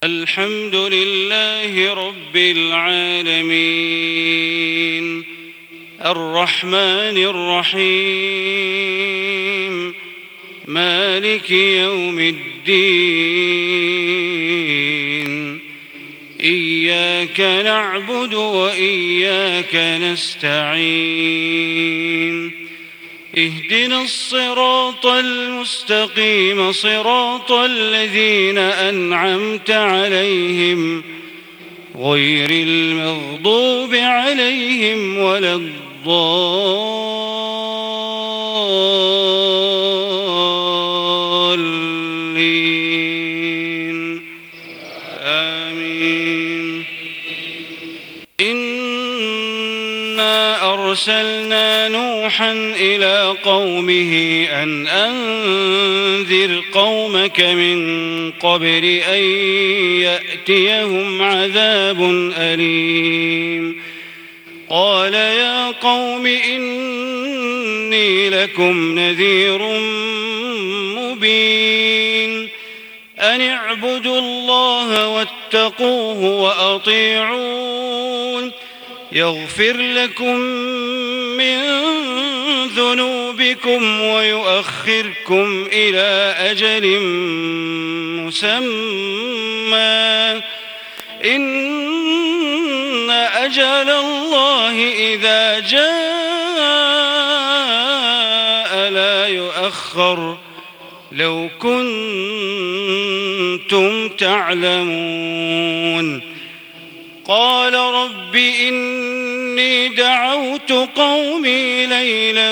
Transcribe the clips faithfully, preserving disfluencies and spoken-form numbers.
الحمد لله رب العالمين الرحمن الرحيم مالك يوم الدين إياك نعبد وإياك نستعين اهدنا الصراط المستقيم صراط الذين أنعمت عليهم غير المغضوب عليهم ولا الضالين آمين. إنا أرسلنا نوحا إلى قومه أن أنذر قومك من قبل أن يأتيهم عذاب أليم. قال يا قوم إني لكم نذير مبين أن اعبدوا الله واتقوه وأطيعون يغفر لكم من ذنوبكم ويؤخركم إلى أجل مسمى إن أجل الله إذا جاء لا يؤخر لو كنتم تعلمون. قال رب إني دعوت قومي ليلا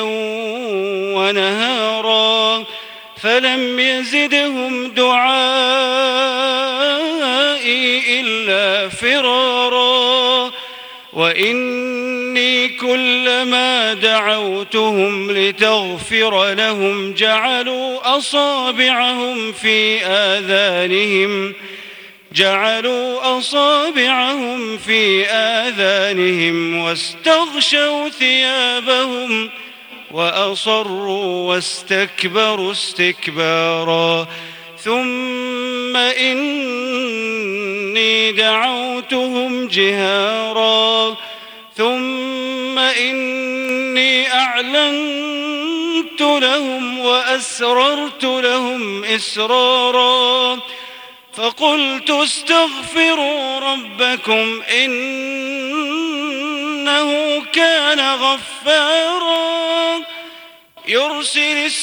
ونهارا فلم يزدهم دعائي إلا فرارا وإني كلما دعوتهم لتغفر لهم جعلوا أصابعهم في آذانهم جعلوا أصابعهم في آذانهم واستغشوا ثيابهم وأصروا واستكبروا استكبارا ثم إني دعوتهم جهارا ثم إني أعلنت لهم وأسررت لهم إسرارا فقلت استغفروا ربكم إنه كان غفارا يرسل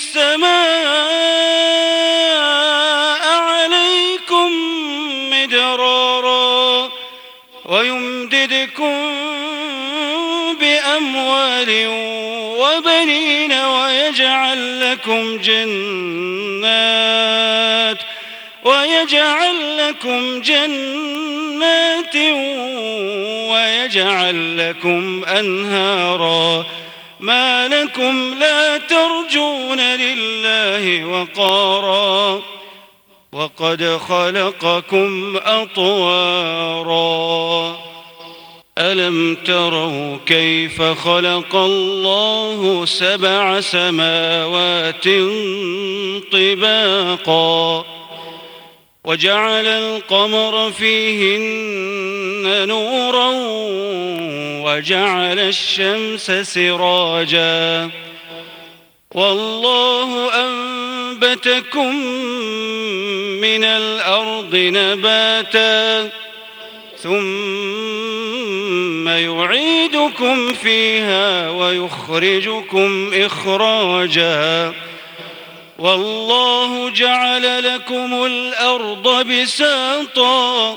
السماء عليكم مدرارا ويمددكم بأموال وبنين ويجعل لكم جنات ويجعل لكم جنات ويجعل لكم أنهارا ما لكم لا ترجون لله وقارا وقد خلقكم أطوارا ألم تروا كيف خلق الله سبع سماوات طباقا وجعل القمر فيهن نورا وجعل الشمس سراجا والله أنبتكم من الأرض نباتا ثم يعيدكم فيها ويخرجكم إخراجا والله جعل لكم الأرض بساطا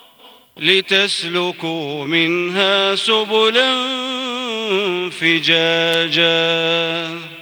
لتسلكوا منها سبلا فجاجا.